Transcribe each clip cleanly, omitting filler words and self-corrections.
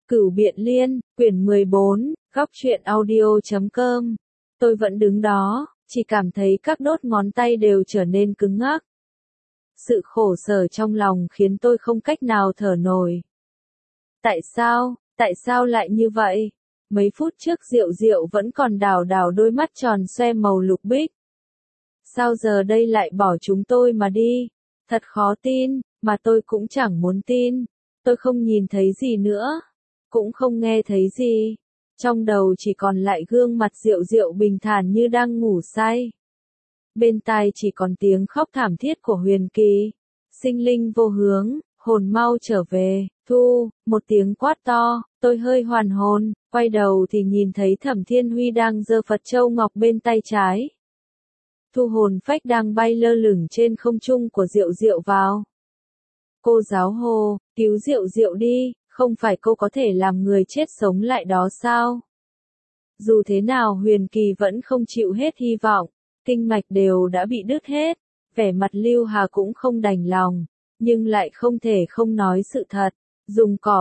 Cửu Biện Liên, quyển 14, góc truyện audio.com. Tôi vẫn đứng đó, chỉ cảm thấy các đốt ngón tay đều trở nên cứng ngắc. Sự khổ sở trong lòng khiến tôi không cách nào thở nổi. Tại sao lại như vậy? Mấy phút trước Diệu Diệu vẫn còn đảo đảo đôi mắt tròn xoe màu lục bích. Sao giờ đây lại bỏ chúng tôi mà đi? Thật khó tin, mà tôi cũng chẳng muốn tin. Tôi không nhìn thấy gì nữa, cũng không nghe thấy gì. Trong đầu chỉ còn lại gương mặt Diệu Diệu bình thản như đang ngủ say. Bên tai chỉ còn tiếng khóc thảm thiết của Huyền Kỳ. Sinh linh vô hướng, hồn mau trở về. Thu, một tiếng quát to, tôi hơi hoàn hồn, quay đầu thì nhìn thấy Thẩm Thiên Huy đang giơ Phật châu ngọc bên tay trái. Thu hồn phách đang bay lơ lửng trên không trung của Diệu Diệu vào. Cô giáo hồ, cứu Diệu Diệu đi, không phải cô có thể làm người chết sống lại đó sao? Dù thế nào Huyền Kỳ vẫn không chịu hết hy vọng, kinh mạch đều đã bị đứt hết, vẻ mặt Lưu Hà cũng không đành lòng, nhưng lại không thể không nói sự thật. Dùng cỏ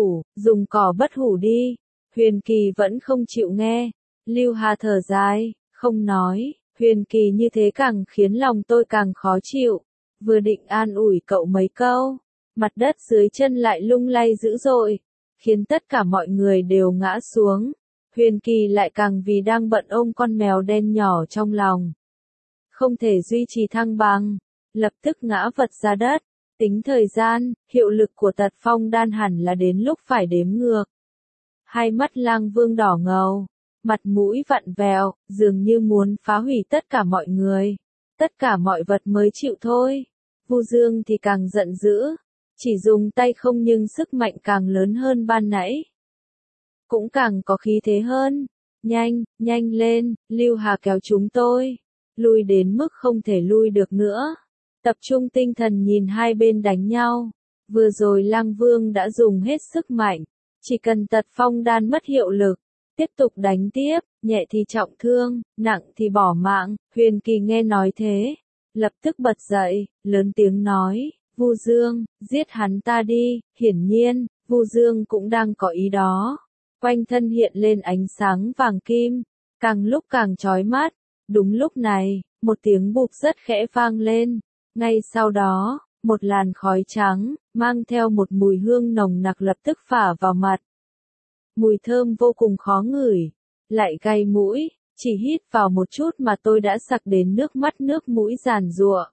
bất hủ đi. Huyền Kỳ vẫn không chịu nghe. Lưu Hà thở dài, không nói. Huyền Kỳ như thế càng khiến lòng tôi càng khó chịu. Vừa định an ủi cậu mấy câu, mặt đất dưới chân lại lung lay dữ dội, khiến tất cả mọi người đều ngã xuống. Huyền Kỳ lại càng vì đang bận ôm con mèo đen nhỏ trong lòng, không thể duy trì thăng bằng, lập tức ngã vật ra đất. Tính thời gian, hiệu lực của tật phong đan hẳn là đến lúc phải đếm ngược. Hai mắt Lang Vương đỏ ngầu, mặt mũi vặn vẹo, dường như muốn phá hủy tất cả mọi người, tất cả mọi vật mới chịu thôi. Vu Dương thì càng giận dữ, chỉ dùng tay không nhưng sức mạnh càng lớn hơn ban nãy. Cũng càng có khí thế hơn. Nhanh lên, Lưu Hà kéo chúng tôi. Lui đến mức không thể lui được nữa. Tập trung tinh thần nhìn hai bên đánh nhau. Vừa rồi Lang Vương đã dùng hết sức mạnh. Chỉ cần tật phong đan mất hiệu lực, tiếp tục đánh tiếp, nhẹ thì trọng thương, nặng thì bỏ mạng. Huyền Kỳ nghe nói thế, lập tức bật dậy, lớn tiếng nói, Vu Dương, giết hắn ta đi. Hiển nhiên, Vu Dương cũng đang có ý đó. Quanh thân hiện lên ánh sáng vàng kim, càng lúc càng chói mắt. Đúng lúc này, một tiếng bụp rất khẽ vang lên. Ngay sau đó, một làn khói trắng, mang theo một mùi hương nồng nặc lập tức phả vào mặt. Mùi thơm vô cùng khó ngửi, lại gay mũi, chỉ hít vào một chút mà tôi đã sặc đến nước mắt nước mũi giàn giụa.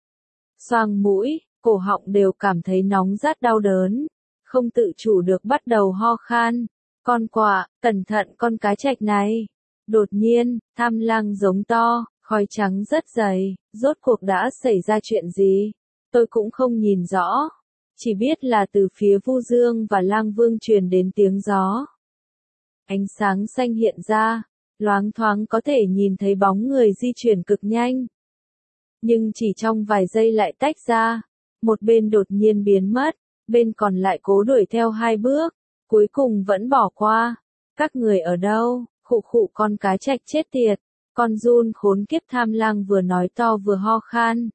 Xoang mũi, cổ họng đều cảm thấy nóng rát đau đớn, không tự chủ được bắt đầu ho khan. Con quạ, cẩn thận con cá trạch này. Đột nhiên, Tham Lang giống to, khói trắng rất dày, rốt cuộc đã xảy ra chuyện gì? Tôi cũng không nhìn rõ, chỉ biết là từ phía Vu Dương và Lang Vương truyền đến tiếng gió. Ánh sáng xanh hiện ra, loáng thoáng có thể nhìn thấy bóng người di chuyển cực nhanh. Nhưng chỉ trong vài giây lại tách ra, một bên đột nhiên biến mất, bên còn lại cố đuổi theo hai bước, cuối cùng vẫn bỏ qua. Các người ở đâu? Khụ con cá trạch chết tiệt. Con giun khốn kiếp Tham Lang vừa nói to vừa ho khan.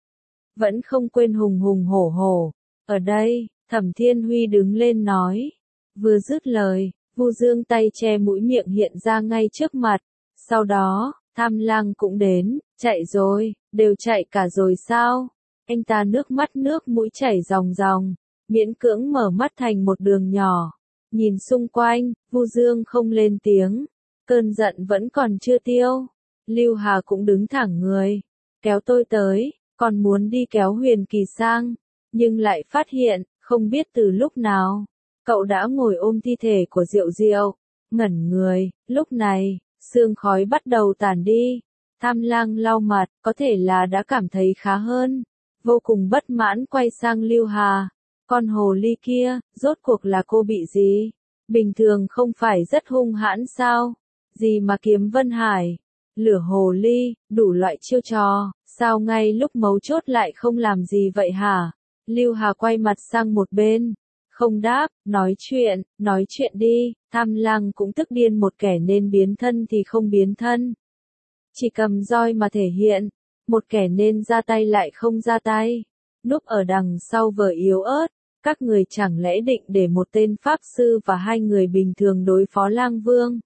Vẫn không quên hùng hùng hổ hổ. Ở đây, Thẩm Thiên Huy đứng lên nói. Vừa dứt lời, Vu Dương tay che mũi miệng hiện ra ngay trước mặt. Sau đó, Tham Lang cũng đến. Chạy rồi, đều chạy cả rồi sao? Anh ta nước mắt nước mũi chảy ròng ròng, miễn cưỡng mở mắt thành một đường nhỏ. Nhìn xung quanh, Vu Dương không lên tiếng. Cơn giận vẫn còn chưa tiêu. Lưu Hà cũng đứng thẳng người, kéo tôi tới, còn muốn đi kéo Huyền Kỳ sang, nhưng lại phát hiện, không biết từ lúc nào, cậu đã ngồi ôm thi thể của Diệu Diệu, ngẩn người. Lúc này, sương khói bắt đầu tản đi. Tham Lang lau mặt, có thể là đã cảm thấy khá hơn, vô cùng bất mãn quay sang Lưu Hà. Con hồ ly kia, rốt cuộc là cô bị gì? Bình thường không phải rất hung hãn sao? Gì mà kiếm Vân Hải, lửa hồ ly, đủ loại chiêu trò, sao ngay lúc mấu chốt lại không làm gì vậy hả? Lưu Hà quay mặt sang một bên, không đáp. Nói chuyện đi. Tham Lang cũng tức điên một kẻ nên biến thân thì không biến thân, chỉ cầm roi mà thể hiện, một kẻ nên ra tay lại không ra tay, núp ở đằng sau vờ yếu ớt, Các người chẳng lẽ định để một tên pháp sư và hai người bình thường đối phó lang vương?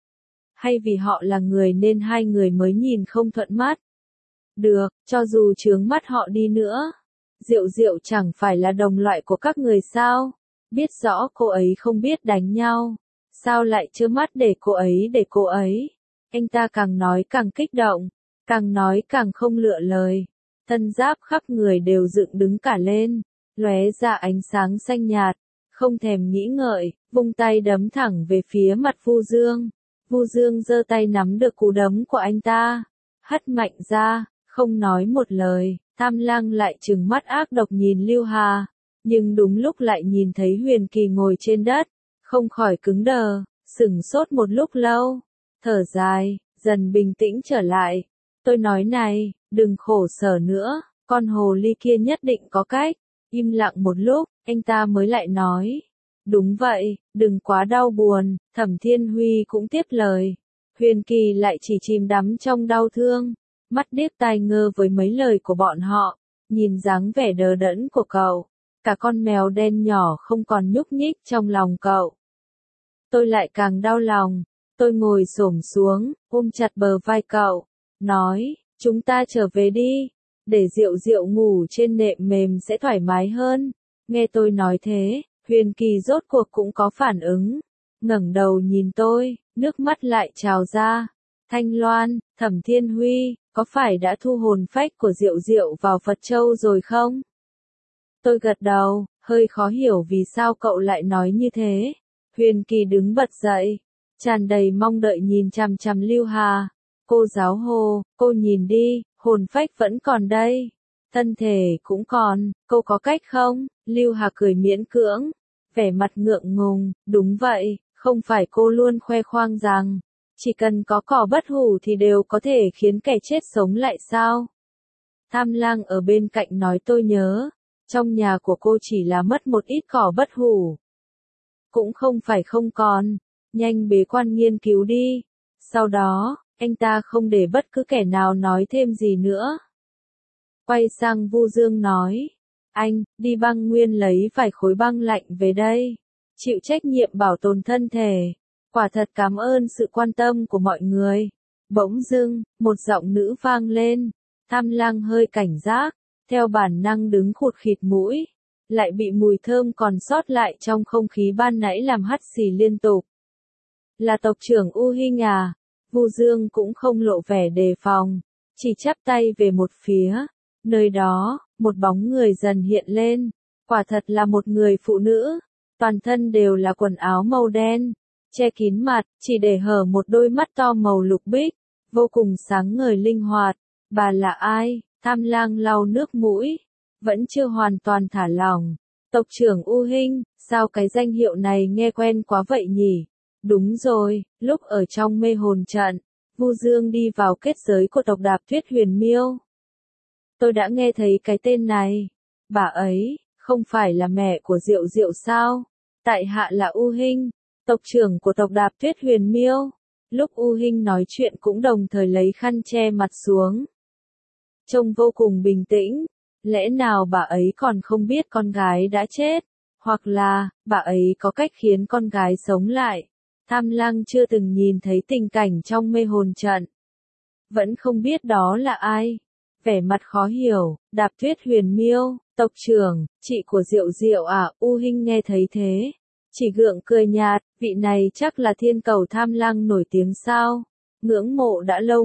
Hay vì họ là người nên hai người mới nhìn không thuận mắt? Được, cho dù chướng mắt họ đi nữa. Diệu Diệu chẳng phải là đồng loại của các người sao? Biết rõ cô ấy không biết đánh nhau. Sao lại trơ mắt để cô ấy? Anh ta càng nói càng kích động, càng nói càng không lựa lời. Thân giáp khắp người đều dựng đứng cả lên, lóe ra ánh sáng xanh nhạt, không thèm nghĩ ngợi, vung tay đấm thẳng về phía mặt Vu Dương. Vu Dương giơ tay nắm được cú đấm của anh ta, hất mạnh ra, không nói một lời. Tham Lang lại trừng mắt ác độc nhìn Lưu Hà, nhưng đúng lúc lại nhìn thấy Huyền Kỳ ngồi trên đất, không khỏi cứng đờ, sửng sốt một lúc lâu, thở dài, dần bình tĩnh trở lại. Tôi nói này, đừng khổ sở nữa, con hồ ly kia nhất định có cách. Im lặng một lúc, anh ta mới lại nói. Đúng vậy, đừng quá đau buồn. Thẩm Thiên Huy cũng tiếp lời. Huyền Kỳ lại chỉ chìm đắm trong đau thương, mắt điếc tai ngơ với mấy lời của bọn họ, nhìn dáng vẻ đờ đẫn của cậu, cả con mèo đen nhỏ không còn nhúc nhích trong lòng cậu. Tôi lại càng đau lòng, tôi ngồi xổm xuống, ôm chặt bờ vai cậu, nói, chúng ta trở về đi, để Diệu Diệu ngủ trên nệm mềm sẽ thoải mái hơn. Nghe tôi nói thế, Huyền Kỳ rốt cuộc cũng có phản ứng, ngẩng đầu nhìn tôi, nước mắt lại trào ra. Thanh Loan, Thẩm Thiên Huy, có phải đã thu hồn phách của Diệu Diệu vào Phật Châu rồi không? Tôi gật đầu, hơi khó hiểu vì sao cậu lại nói như thế. Huyền Kỳ đứng bật dậy, tràn đầy mong đợi nhìn chằm chằm Lưu Hà. Cô giáo hồ, cô nhìn đi, hồn phách vẫn còn đây. Thân thể cũng còn, cô có cách không? Lưu Hà cười miễn cưỡng, vẻ mặt ngượng ngùng, đúng vậy, không phải cô luôn khoe khoang rằng, chỉ cần có cỏ bất hủ thì đều có thể khiến kẻ chết sống lại sao? Tham Lang ở bên cạnh nói tôi nhớ, trong nhà của cô chỉ là mất một ít cỏ bất hủ. Cũng không phải không còn, nhanh bế quan nghiên cứu đi. Sau đó, anh ta không để bất cứ kẻ nào nói thêm gì nữa. Quay sang Vu Dương nói, anh, đi băng nguyên lấy vài khối băng lạnh về đây, chịu trách nhiệm bảo tồn thân thể. Quả thật cảm ơn sự quan tâm của mọi người. Bỗng dưng, một giọng nữ vang lên. Tham Lang hơi cảnh giác, theo bản năng đứng khụt khịt mũi, lại bị mùi thơm còn sót lại trong không khí ban nãy làm hắt xì liên tục. Là tộc trưởng U Hinh à? Vu Dương cũng không lộ vẻ đề phòng, chỉ chắp tay về một phía. Nơi đó, một bóng người dần hiện lên. Quả thật là một người phụ nữ, toàn thân đều là quần áo màu đen, che kín mặt, chỉ để hở một đôi mắt to màu lục bích, vô cùng sáng ngời linh hoạt. Bà là ai? Tham Lang lau nước mũi, vẫn chưa hoàn toàn thả lỏng. Tộc trưởng U Hinh, sao cái danh hiệu này nghe quen quá vậy nhỉ? Đúng rồi, lúc ở trong mê hồn trận, Vu Dương đi vào kết giới của tộc Đạp Tuyết Huyền Miêu. Tôi đã nghe thấy cái tên này. Bà ấy, không phải là mẹ của Diệu Diệu sao? Tại hạ là U Hinh, tộc trưởng của tộc Đạp Tuyết Huyền Miêu. Lúc U Hinh nói chuyện cũng đồng thời lấy khăn che mặt xuống. Trông vô cùng bình tĩnh, lẽ nào bà ấy còn không biết con gái đã chết, hoặc là, bà ấy có cách khiến con gái sống lại. Tham Lang chưa từng nhìn thấy tình cảnh trong mê hồn trận. Vẫn không biết đó là ai. Vẻ mặt khó hiểu, Đạp Tuyết Huyền Miêu, tộc trưởng, chị của Diệu Diệu à? U Hinh nghe thấy thế, chỉ gượng cười nhạt, vị này chắc là thiên cầu Tham Lang nổi tiếng sao? Ngưỡng mộ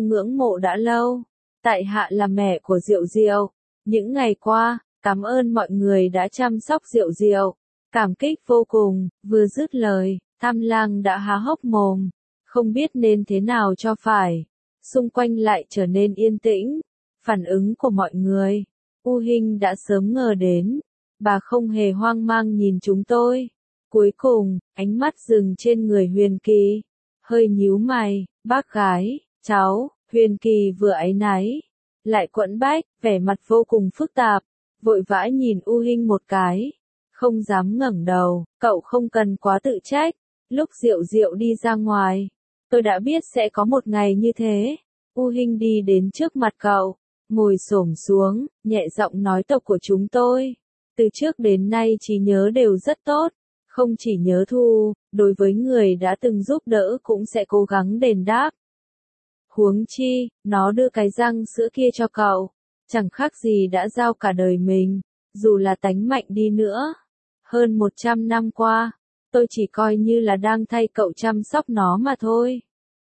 đã lâu. Tại hạ là mẹ của Diệu Diệu. Những ngày qua, cảm ơn mọi người đã chăm sóc Diệu Diệu. Cảm kích vô cùng. Vừa dứt lời, Tham Lang đã há hốc mồm, không biết nên thế nào cho phải. Xung quanh lại trở nên yên tĩnh. Phản ứng của mọi người, U Hinh đã sớm ngờ đến. Bà không hề hoang mang nhìn chúng tôi. Cuối cùng, ánh mắt dừng trên người Huyền Kỳ. Hơi nhíu mày, bác gái, cháu. Huyền Kỳ vừa áy náy, lại quẫn bách, vẻ mặt vô cùng phức tạp, vội vã nhìn U Hinh một cái, không dám ngẩng đầu. Cậu không cần quá tự trách, lúc Diệu Diệu đi ra ngoài, tôi đã biết sẽ có một ngày như thế. U Hinh đi đến trước mặt cậu, ngồi xổm xuống, nhẹ giọng nói tộc của chúng tôi, Từ trước đến nay trí nhớ đều rất tốt, không chỉ nhớ thù, đối với người đã từng giúp đỡ cũng sẽ cố gắng đền đáp. Huống chi, nó đưa cái răng sữa kia cho cậu, chẳng khác gì đã giao cả đời mình, dù là tánh mạnh đi nữa. Hơn 100 năm qua, tôi chỉ coi như là đang thay cậu chăm sóc nó mà thôi.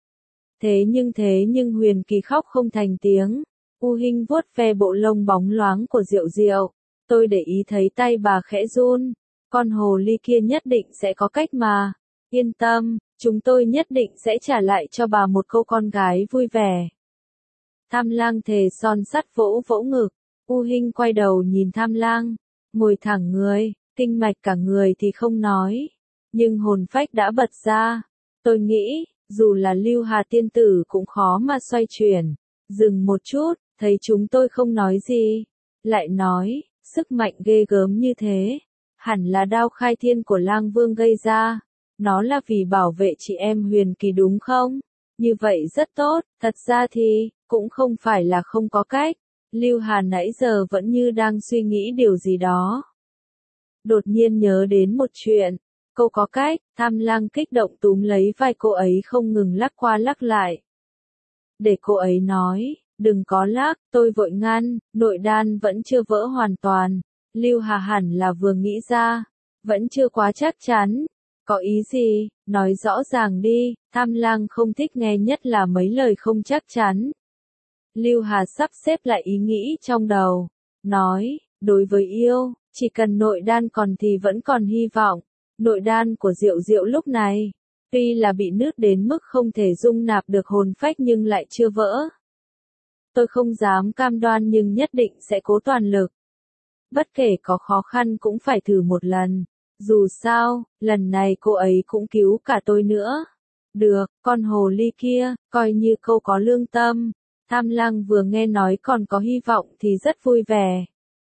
Thế nhưng Huyền Kỳ khóc không thành tiếng. U Hinh vuốt ve bộ lông bóng loáng của Diệu Diệu. Tôi để ý thấy tay bà khẽ run. Con hồ ly kia nhất định sẽ có cách mà. Yên tâm, chúng tôi nhất định sẽ trả lại cho bà một cô con gái vui vẻ. Tham Lang thề son sắt vỗ vỗ ngực. U Hinh quay đầu nhìn Tham Lang, ngồi thẳng người, kinh mạch cả người thì không nói, nhưng hồn phách đã bật ra. Tôi nghĩ, dù là Lưu Hà tiên tử cũng khó mà xoay chuyển. Dừng một chút, thấy chúng tôi không nói gì, lại nói, sức mạnh ghê gớm như thế, hẳn là đao khai thiên của Lang Vương gây ra. Nó là vì bảo vệ chị em Huyền Kỳ đúng không? Như vậy rất tốt, thật ra thì, cũng không phải là không có cách. Lưu Hà nãy giờ vẫn như đang suy nghĩ điều gì đó. Đột nhiên nhớ đến một chuyện. Cô có cách, Tham Lang kích động túm lấy vai cô ấy không ngừng lắc qua lắc lại. Để cô ấy nói, đừng có lắc, tôi vội ngăn, nội đan vẫn chưa vỡ hoàn toàn. Lưu Hà hẳn là vừa nghĩ ra, vẫn chưa quá chắc chắn. Có ý gì, nói rõ ràng đi, Tham Lang không thích nghe nhất là mấy lời không chắc chắn. Lưu Hà sắp xếp lại ý nghĩ trong đầu, nói, đối với yêu, chỉ cần nội đan còn thì vẫn còn hy vọng. Nội đan của Diệu Diệu lúc này, tuy là bị nứt đến mức không thể dung nạp được hồn phách nhưng lại chưa vỡ. Tôi không dám cam đoan nhưng nhất định sẽ cố toàn lực. Bất kể có khó khăn cũng phải thử một lần. Dù sao, lần này cô ấy cũng cứu cả tôi nữa. Được, con hồ ly kia, coi như câu có lương tâm. Tham Lang vừa nghe nói còn có hy vọng thì rất vui vẻ.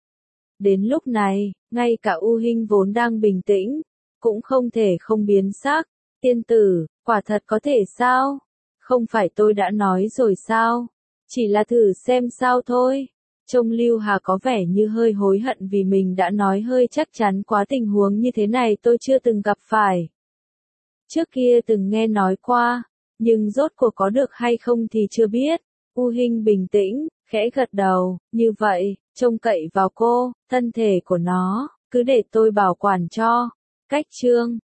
Đến lúc này, ngay cả U Hinh vốn đang bình tĩnh, cũng không thể không biến sắc. Tiên tử, quả thật có thể sao? Không phải tôi đã nói rồi sao? Chỉ là thử xem sao thôi. Trông Lưu Hà có vẻ như hơi hối hận vì mình đã nói hơi chắc chắn quá, tình huống như thế này tôi chưa từng gặp phải. Trước kia từng nghe nói qua, nhưng rốt cuộc có được hay không thì chưa biết. U Hinh bình tĩnh, khẽ gật đầu, như vậy, trông cậy vào cô, thân thể của nó, cứ để tôi bảo quản cho. Cách chương